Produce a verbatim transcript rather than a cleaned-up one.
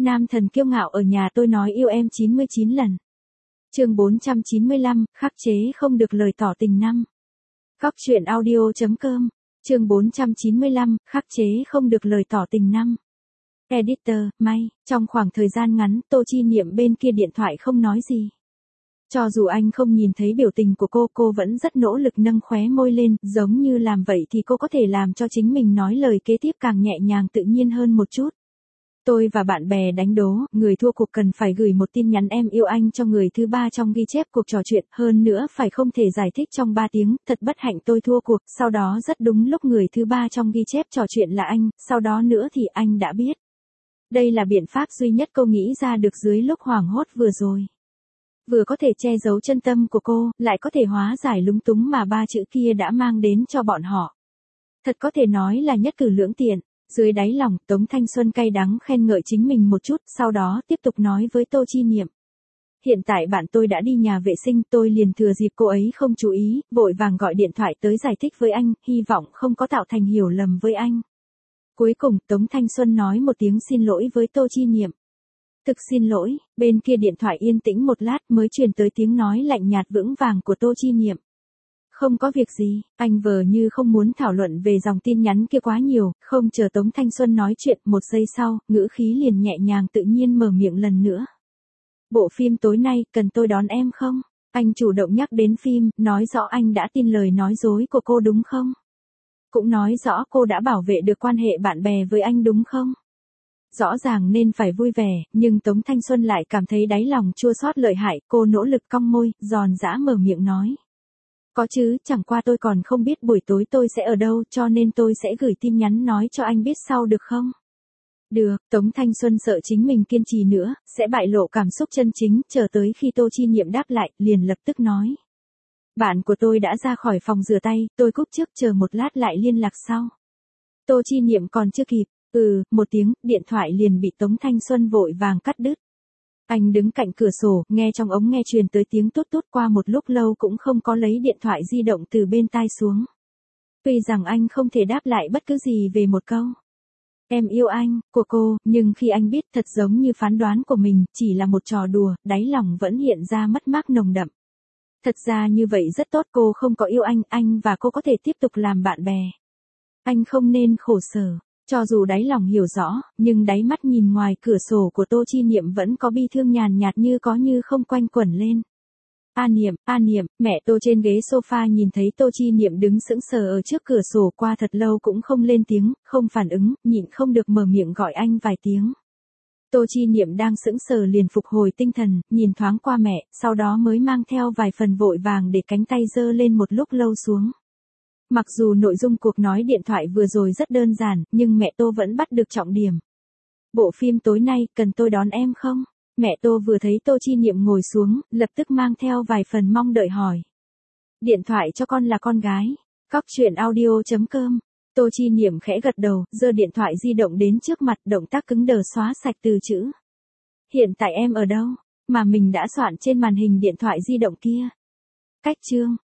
Nam thần kiêu ngạo ở nhà tôi nói yêu em chín mươi chín lần. Chương bốn trăm chín mươi lăm, khắc chế không được lời tỏ tình năm. Góc truyện audio chấm com. Chương bốn trăm chín mươi lăm, khắc chế không được lời tỏ tình năm. Editor, may, trong khoảng thời gian ngắn, Tô Chi Niệm bên kia điện thoại không nói gì. Cho dù anh không nhìn thấy biểu tình của cô, cô vẫn rất nỗ lực nâng khóe môi lên, giống như làm vậy thì cô có thể làm cho chính mình nói lời kế tiếp càng nhẹ nhàng tự nhiên hơn một chút. Tôi và bạn bè đánh đố, người thua cuộc cần phải gửi một tin nhắn em yêu anh cho người thứ ba trong ghi chép cuộc trò chuyện, hơn nữa phải không thể giải thích trong ba tiếng, thật bất hạnh tôi thua cuộc, sau đó rất đúng lúc người thứ ba trong ghi chép trò chuyện là anh, sau đó nữa thì anh đã biết. Đây là biện pháp duy nhất cô nghĩ ra được dưới lúc hoảng hốt vừa rồi. Vừa có thể che giấu chân tâm của cô, lại có thể hóa giải lúng túng mà ba chữ kia đã mang đến cho bọn họ. Thật có thể nói là nhất cử lưỡng tiện. Dưới đáy lòng, Tống Thanh Xuân cay đắng khen ngợi chính mình một chút, sau đó tiếp tục nói với Tô Chi Niệm. Hiện tại bạn tôi đã đi nhà vệ sinh, tôi liền thừa dịp cô ấy không chú ý, vội vàng gọi điện thoại tới giải thích với anh, hy vọng không có tạo thành hiểu lầm với anh. Cuối cùng, Tống Thanh Xuân nói một tiếng xin lỗi với Tô Chi Niệm. Thực xin lỗi, bên kia điện thoại yên tĩnh một lát mới truyền tới tiếng nói lạnh nhạt vững vàng của Tô Chi Niệm. Không có việc gì, anh vờ như không muốn thảo luận về dòng tin nhắn kia quá nhiều, không chờ Tống Thanh Xuân nói chuyện, một giây sau, ngữ khí liền nhẹ nhàng tự nhiên mở miệng lần nữa. Bộ phim tối nay, cần tôi đón em không? Anh chủ động nhắc đến phim, nói rõ anh đã tin lời nói dối của cô đúng không? Cũng nói rõ cô đã bảo vệ được quan hệ bạn bè với anh đúng không? Rõ ràng nên phải vui vẻ, nhưng Tống Thanh Xuân lại cảm thấy đáy lòng chua xót lợi hại, cô nỗ lực cong môi, giòn giã mở miệng nói. Có chứ, chẳng qua tôi còn không biết buổi tối tôi sẽ ở đâu, cho nên tôi sẽ gửi tin nhắn nói cho anh biết sau được không? Được, Tống Thanh Xuân sợ chính mình kiên trì nữa, sẽ bại lộ cảm xúc chân chính, chờ tới khi Tô Chi Niệm đáp lại, liền lập tức nói. Bạn của tôi đã ra khỏi phòng rửa tay, tôi cúp trước, chờ một lát lại liên lạc sau. Tô Chi Niệm còn chưa kịp, ừ, một tiếng, điện thoại liền bị Tống Thanh Xuân vội vàng cắt đứt. Anh đứng cạnh cửa sổ, nghe trong ống nghe truyền tới tiếng tút tút, qua một lúc lâu cũng không có lấy điện thoại di động từ bên tai xuống. Tuy rằng anh không thể đáp lại bất cứ gì về một câu. Em yêu anh, của cô, nhưng khi anh biết thật giống như phán đoán của mình, chỉ là một trò đùa, đáy lòng vẫn hiện ra mất mát nồng đậm. Thật ra như vậy rất tốt, cô không có yêu anh, anh và cô có thể tiếp tục làm bạn bè. Anh không nên khổ sở. Cho dù đáy lòng hiểu rõ, nhưng đáy mắt nhìn ngoài cửa sổ của Tô Chi Niệm vẫn có bi thương nhàn nhạt như có như không quanh quẩn lên. A Niệm, A Niệm, mẹ Tô trên ghế sofa nhìn thấy Tô Chi Niệm đứng sững sờ ở trước cửa sổ qua thật lâu cũng không lên tiếng, không phản ứng, nhịn không được mở miệng gọi anh vài tiếng. Tô Chi Niệm đang sững sờ liền phục hồi tinh thần, nhìn thoáng qua mẹ, sau đó mới mang theo vài phần vội vàng để cánh tay giơ lên một lúc lâu xuống. Mặc dù nội dung cuộc nói điện thoại vừa rồi rất đơn giản, nhưng mẹ Tô vẫn bắt được trọng điểm. Bộ phim tối nay, cần tôi đón em không? Mẹ Tô vừa thấy Tô Chi Niệm ngồi xuống, lập tức mang theo vài phần mong đợi hỏi. Điện thoại cho con là con gái. Góc truyện audio chấm com. Tô Chi Niệm khẽ gật đầu, giơ điện thoại di động đến trước mặt, động tác cứng đờ xóa sạch từ chữ. Hiện tại em ở đâu? Mà mình đã soạn trên màn hình điện thoại di động kia. Cách chương,